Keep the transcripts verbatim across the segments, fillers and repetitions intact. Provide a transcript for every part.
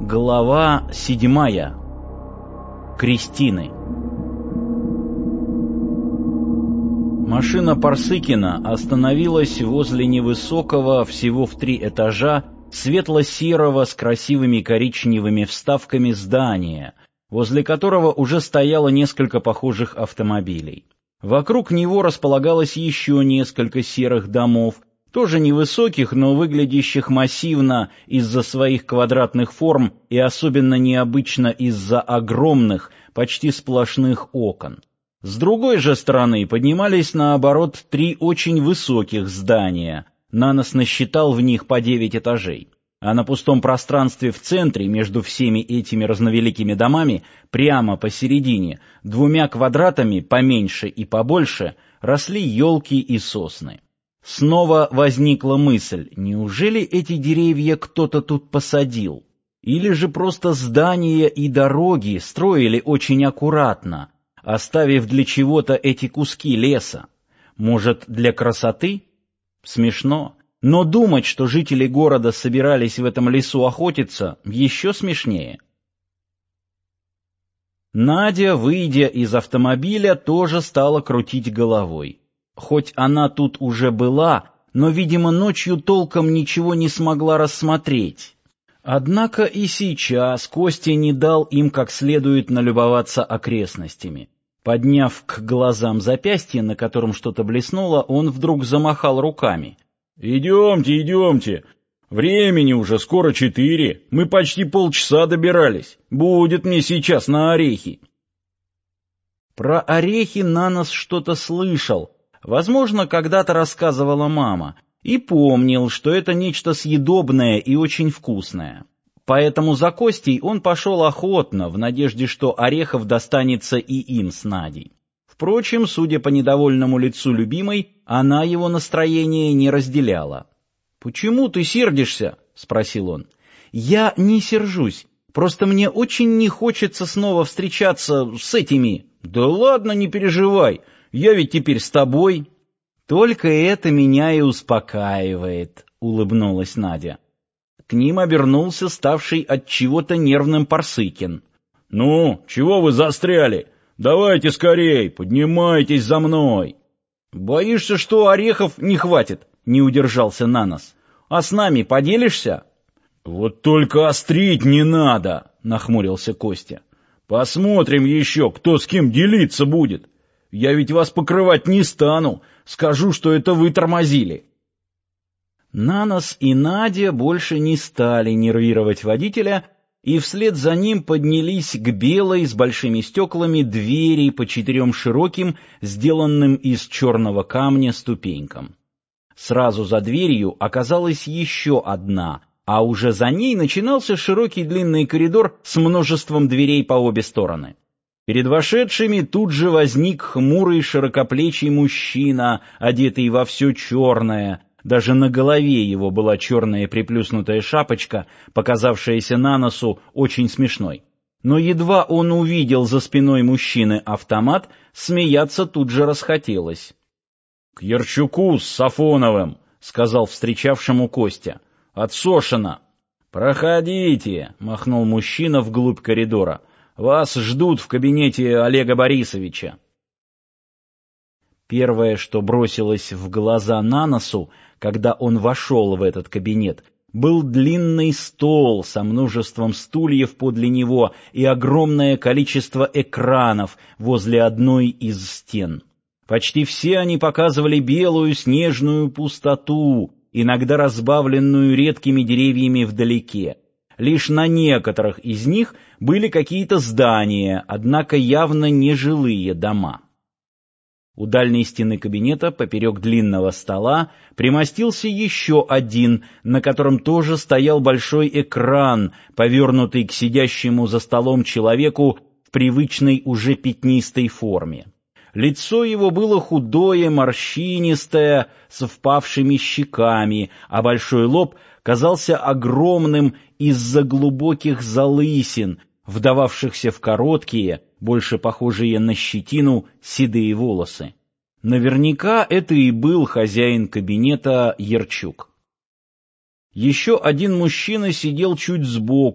Глава седьмая. Кристины. Машина Парсыкина остановилась возле невысокого, всего в три этажа, светло-серого с красивыми коричневыми вставками здания, возле которого уже стояло несколько похожих автомобилей. Вокруг него располагалось еще несколько серых домов, тоже невысоких, но выглядящих массивно из-за своих квадратных форм и особенно необычно из-за огромных, почти сплошных окон. С другой же стороны поднимались, наоборот, три очень высоких здания. Нанос насчитал в них по девять этажей. А на пустом пространстве в центре, между всеми этими разновеликими домами, прямо посередине, двумя квадратами, поменьше и побольше, росли елки и сосны. Снова возникла мысль, неужели эти деревья кто-то тут посадил? Или же просто здания и дороги строили очень аккуратно, оставив для чего-то эти куски леса? Может, для красоты? Смешно. Но думать, что жители города собирались в этом лесу охотиться, еще смешнее. Надя, выйдя из автомобиля, тоже стала крутить головой. Хоть она тут уже была, но, видимо, ночью толком ничего не смогла рассмотреть. Однако и сейчас Костя не дал им как следует налюбоваться окрестностями. Подняв к глазам запястье, на котором что-то блеснуло, он вдруг замахал руками. «Идемте, идемте! Времени уже скоро четыре, мы почти полчаса добирались. Будет мне сейчас на орехи!» Про орехи Нанос что-то слышал. Возможно, когда-то рассказывала мама, и помнил, что это нечто съедобное и очень вкусное. Поэтому за Костей он пошел охотно, в надежде, что орехов достанется и им с Надей. Впрочем, судя по недовольному лицу любимой, она его настроение не разделяла. «Почему ты сердишься?» — спросил он. «Я не сержусь, просто мне очень не хочется снова встречаться с этими...» «Да ладно, не переживай. Я ведь теперь с тобой». «Только это меня и успокаивает», — улыбнулась Надя. К ним обернулся ставший от чего-то нервным Парсыкин. «Ну, чего вы застряли? Давайте скорей, поднимайтесь за мной». «Боишься, что орехов не хватит?» — не удержался Нанос. «А с нами поделишься?» «Вот только острить не надо», — нахмурился Костя. «Посмотрим еще, кто с кем делиться будет. Я ведь вас покрывать не стану, скажу, что это вы тормозили». Нанос и Надя больше не стали нервировать водителя, и вслед за ним поднялись к белой с большими стеклами двери по четырем широким, сделанным из черного камня, ступенькам. Сразу за дверью оказалась еще одна, а уже за ней начинался широкий длинный коридор с множеством дверей по обе стороны. Перед вошедшими тут же возник хмурый широкоплечий мужчина, одетый во все черное. Даже на голове его была черная приплюснутая шапочка, показавшаяся Наносу очень смешной. Но едва он увидел за спиной мужчины автомат, смеяться тут же расхотелось. — К Ярчуку с Сафоновым, — сказал встречавшему Костя. — Отсошено. — Проходите, — махнул мужчина вглубь коридора. — Вас ждут в кабинете Олега Борисовича. Первое, что бросилось в глаза Наносу, когда он вошел в этот кабинет, был длинный стол со множеством стульев подле него и огромное количество экранов возле одной из стен. Почти все они показывали белую снежную пустоту, иногда разбавленную редкими деревьями вдалеке. Лишь на некоторых из них были какие-то здания, однако явно не жилые дома. У дальней стены кабинета, поперек длинного стола, примостился еще один, на котором тоже стоял большой экран, повернутый к сидящему за столом человеку в привычной уже пятнистой форме. Лицо его было худое, морщинистое, с впавшими щеками, а большой лоб казался огромным из-за глубоких залысин, вдававшихся в короткие, больше похожие на щетину, седые волосы. Наверняка это и был хозяин кабинета Ярчук. Еще один мужчина сидел чуть сбоку,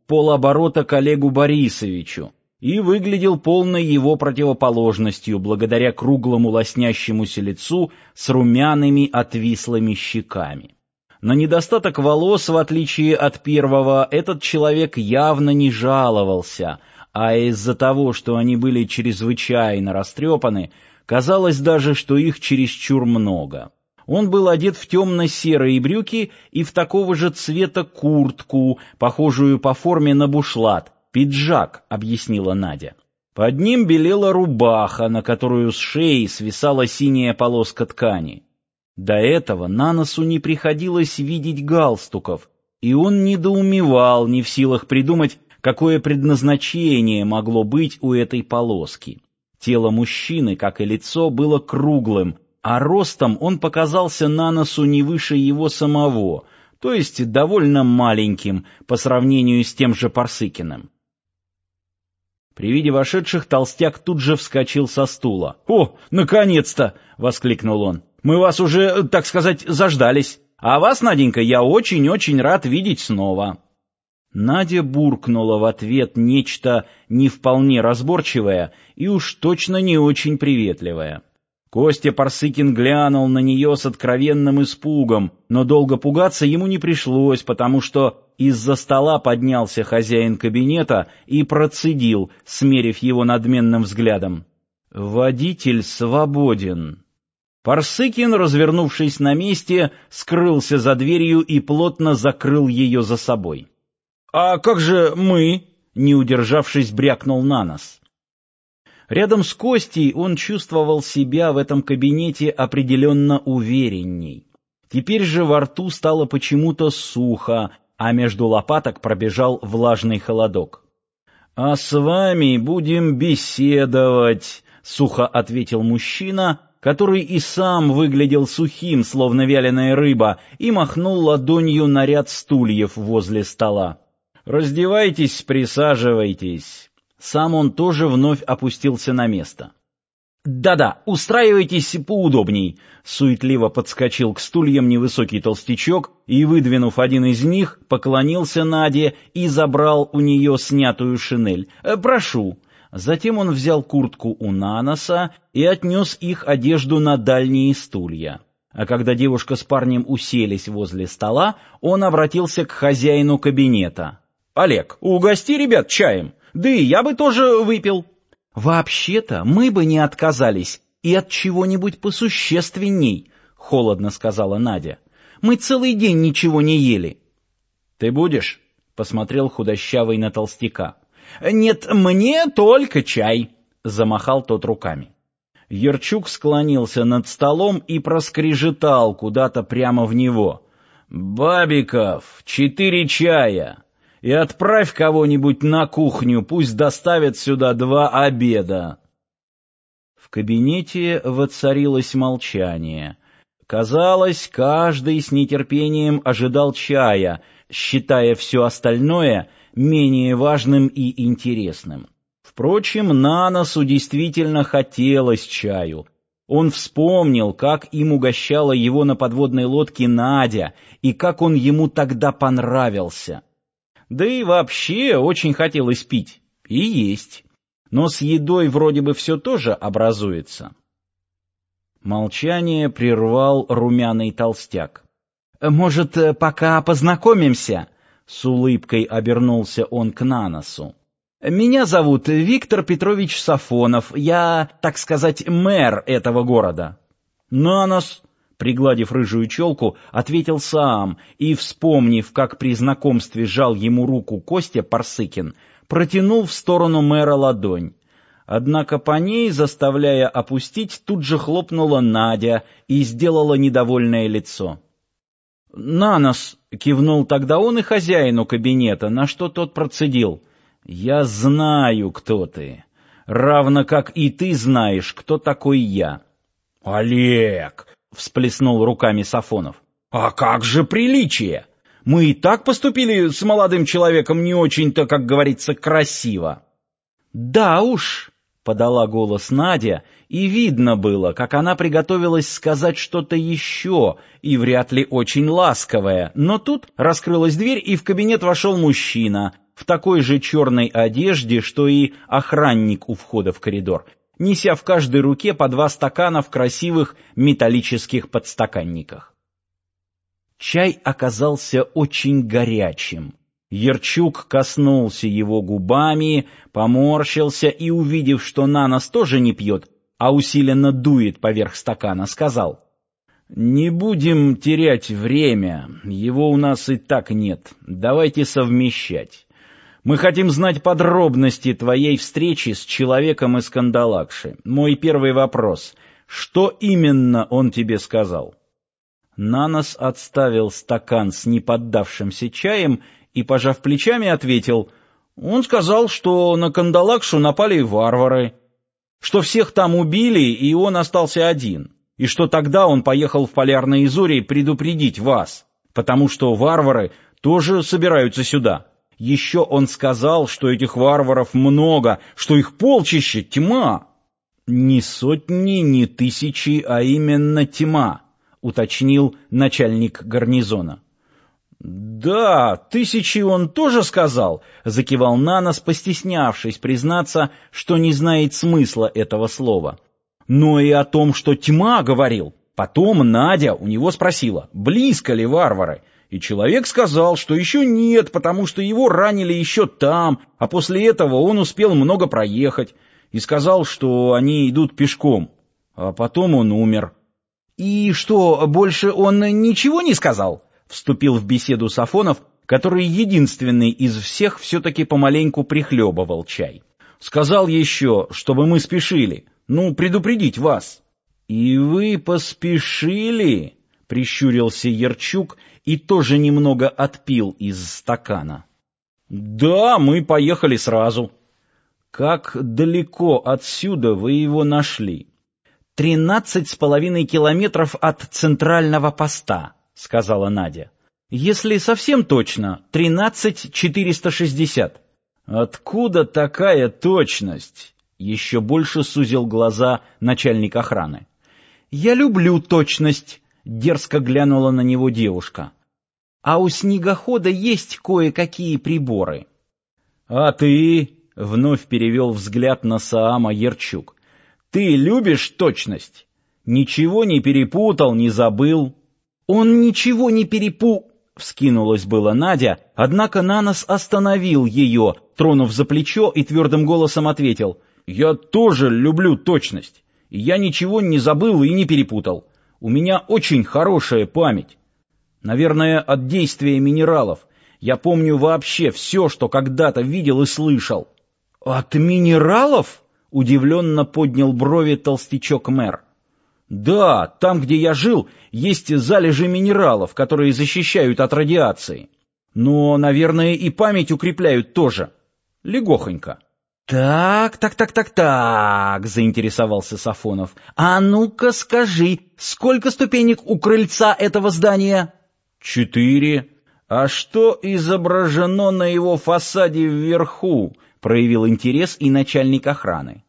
полоборота к Олегу Борисовичу и выглядел полной его противоположностью благодаря круглому лоснящемуся лицу с румяными отвислыми щеками. На недостаток волос, в отличие от первого, этот человек явно не жаловался, а из-за того, что они были чрезвычайно растрепаны, казалось даже, что их чересчур много. Он был одет в темно-серые брюки и в такого же цвета куртку, похожую по форме на бушлат. «Пиджак», — объяснила Надя. Под ним белела рубаха, на которую с шеи свисала синяя полоска ткани. До этого Наносу не приходилось видеть галстуков, и он недоумевал, не в силах придумать, какое предназначение могло быть у этой полоски. Тело мужчины, как и лицо, было круглым, а ростом он показался Наносу не выше его самого, то есть довольно маленьким по сравнению с тем же Парсыкиным. При виде вошедших толстяк тут же вскочил со стула. «О, наконец-то!» — воскликнул он. «Мы вас уже, так сказать, заждались. А вас, Наденька, я очень-очень рад видеть снова». Надя буркнула в ответ нечто не вполне разборчивое и уж точно не очень приветливое. Костя Парсыкин глянул на нее с откровенным испугом, но долго пугаться ему не пришлось, потому что из-за стола поднялся хозяин кабинета и процедил, смерив его надменным взглядом: «Водитель свободен». Парсыкин, развернувшись на месте, скрылся за дверью и плотно закрыл ее за собой. «А как же мы?» — не удержавшись, брякнул Нанос. Рядом с Костей он чувствовал себя в этом кабинете определенно уверенней. Теперь же во рту стало почему-то сухо, а между лопаток пробежал влажный холодок. «А с вами будем беседовать», — сухо ответил мужчина, который и сам выглядел сухим, словно вяленая рыба, и махнул ладонью на ряд стульев возле стола. «Раздевайтесь, присаживайтесь». Сам он тоже вновь опустился на место. «Да-да, устраивайтесь поудобней», — суетливо подскочил к стульям невысокий толстячок и, выдвинув один из них, поклонился Наде и забрал у нее снятую шинель. «Прошу». Затем он взял куртку у Наноса и отнес их одежду на дальние стулья. А когда девушка с парнем уселись возле стола, он обратился к хозяину кабинета. «Олег, угости ребят чаем. Да и я бы тоже выпил». «Вообще-то мы бы не отказались и от чего-нибудь посущественней», — холодно сказала Надя. «Мы целый день ничего не ели». «Ты будешь?» — посмотрел худощавый на толстяка. «Нет, мне только чай», — замахал тот руками. Ярчук склонился над столом и проскрежетал куда-то прямо в него. «Бабиков, четыре чая! И отправь кого-нибудь на кухню, пусть доставят сюда два обеда». В кабинете воцарилось молчание. Казалось, каждый с нетерпением ожидал чая, считая все остальное менее важным и интересным. Впрочем, Наносу действительно хотелось чаю. Он вспомнил, как им угощала его на подводной лодке Надя, и как он ему тогда понравился. Да и вообще очень хотелось пить и есть. Но с едой вроде бы все тоже образуется. Молчание прервал румяный толстяк. «Может, пока познакомимся?» С улыбкой обернулся он к Наносу. «Меня зовут Виктор Петрович Сафонов. Я, так сказать, мэр этого города». «Нанос», пригладив рыжую челку, ответил сам и, вспомнив, как при знакомстве жал ему руку Костя Парсыкин, протянул в сторону мэра ладонь. Однако по ней, заставляя опустить, тут же хлопнула Надя и сделала недовольное лицо. «Нанос», — кивнул тогда он и хозяину кабинета, на что тот процедил. «Я знаю, кто ты, равно как и ты знаешь, кто такой я». «Олег», — всплеснул руками Сафонов, — «а как же приличие? Мы и так поступили с молодым человеком не очень-то, как говорится, красиво». «Да уж», — подала голос Надя, и видно было, как она приготовилась сказать что-то еще, и вряд ли очень ласковое, но тут раскрылась дверь, и в кабинет вошел мужчина, в в такой же черной одежде, что и охранник у входа в коридор, неся в каждой руке по два стакана в красивых металлических подстаканниках. Чай оказался очень горячим. Ярчук коснулся его губами, поморщился и, увидев, что Нанос тоже не пьет, а усиленно дует поверх стакана, сказал: «Не будем терять время, его у нас и так нет, давайте совмещать. Мы хотим знать подробности твоей встречи с человеком из Кандалакши. Мой первый вопрос: что именно он тебе сказал?» Нанос отставил стакан с неподдавшимся чаем и, пожав плечами, ответил: «Он сказал, что на Кандалакшу напали варвары, что всех там убили, и он остался один, и что тогда он поехал в Полярные Зори предупредить вас, потому что варвары тоже собираются сюда. Еще он сказал, что этих варваров много, что их полчища, тьма». «Не сотни, не тысячи, а именно тьма», — уточнил начальник гарнизона. «Да, тысячи он тоже сказал», — закивал Нанос, постеснявшись признаться, что не знает смысла этого слова. «Но и о том, что тьма, говорил. Потом Надя у него спросила, близко ли варвары, и человек сказал, что еще нет, потому что его ранили еще там, а после этого он успел много проехать, и сказал, что они идут пешком, а потом он умер». «И что, больше он ничего не сказал?» — вступил в беседу Сафонов, который единственный из всех все-таки помаленьку прихлебывал чай. «Сказал еще, чтобы мы спешили, ну, предупредить вас». «И вы поспешили?» — прищурился Ярчук и тоже немного отпил из стакана. «Да, мы поехали сразу». «Как далеко отсюда вы его нашли?» «Тринадцать с половиной километров от центрального поста», — сказала Надя. «Если совсем точно, тринадцать четыреста шестьдесят». «Откуда такая точность?» — еще больше сузил глаза начальник охраны. «Я люблю точность», — дерзко глянула на него девушка. «А у снегохода есть кое-какие приборы». «А ты?» — вновь перевел взгляд на Саама Ярчук. «Ты любишь точность? Ничего не перепутал, не забыл?» «Он ничего не перепу...» — вскинулась была Надя, однако Нанос остановил ее, тронув за плечо, и твердым голосом ответил: «Я тоже люблю точность, и я ничего не забыл и не перепутал. У меня очень хорошая память. Наверное, от действия минералов. Я помню вообще все, что когда-то видел и слышал». «От минералов?» — удивленно поднял брови толстячок-мэр. «Да, там, где я жил, есть залежи минералов, которые защищают от радиации. Но, наверное, и память укрепляют тоже. Легохонько». «Так, так, так, так, так», — заинтересовался Сафонов. «А ну-ка скажи, сколько ступенек у крыльца этого здания?» «Четыре. А что изображено на его фасаде вверху?» — проявил интерес и начальник охраны.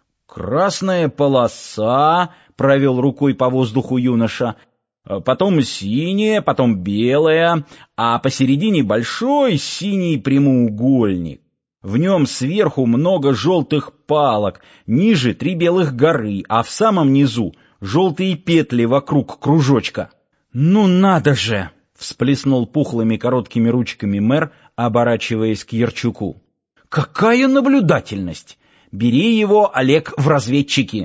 «Красная полоса», — провел рукой по воздуху юноша, «потом синяя, потом белая, а посередине большой синий прямоугольник. В нем сверху много желтых палок, ниже три белых горы, а в самом низу желтые петли вокруг кружочка». «Ну надо же!» — всплеснул пухлыми короткими ручками мэр, оборачиваясь к Ярчуку. «Какая наблюдательность! Бери его, Олег, в разведчики!»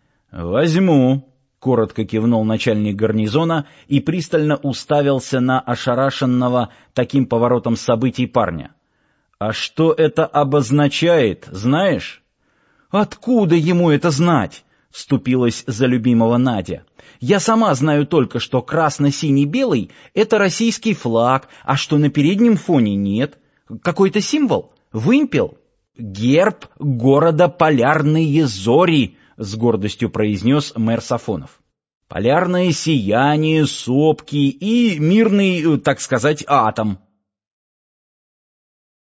«Возьму», — коротко кивнул начальник гарнизона и пристально уставился на ошарашенного таким поворотом событий парня. «А что это обозначает, знаешь?» «Откуда ему это знать?» — вступилась за любимого Надя. «Я сама знаю только, что красно-синий-белый — это российский флаг, а что на переднем фоне нет. Какой-то символ? Вымпел?» «Герб города Полярные Зори», — с гордостью произнес мэр Сафонов. «Полярное сияние, сопки и мирный, так сказать, атом».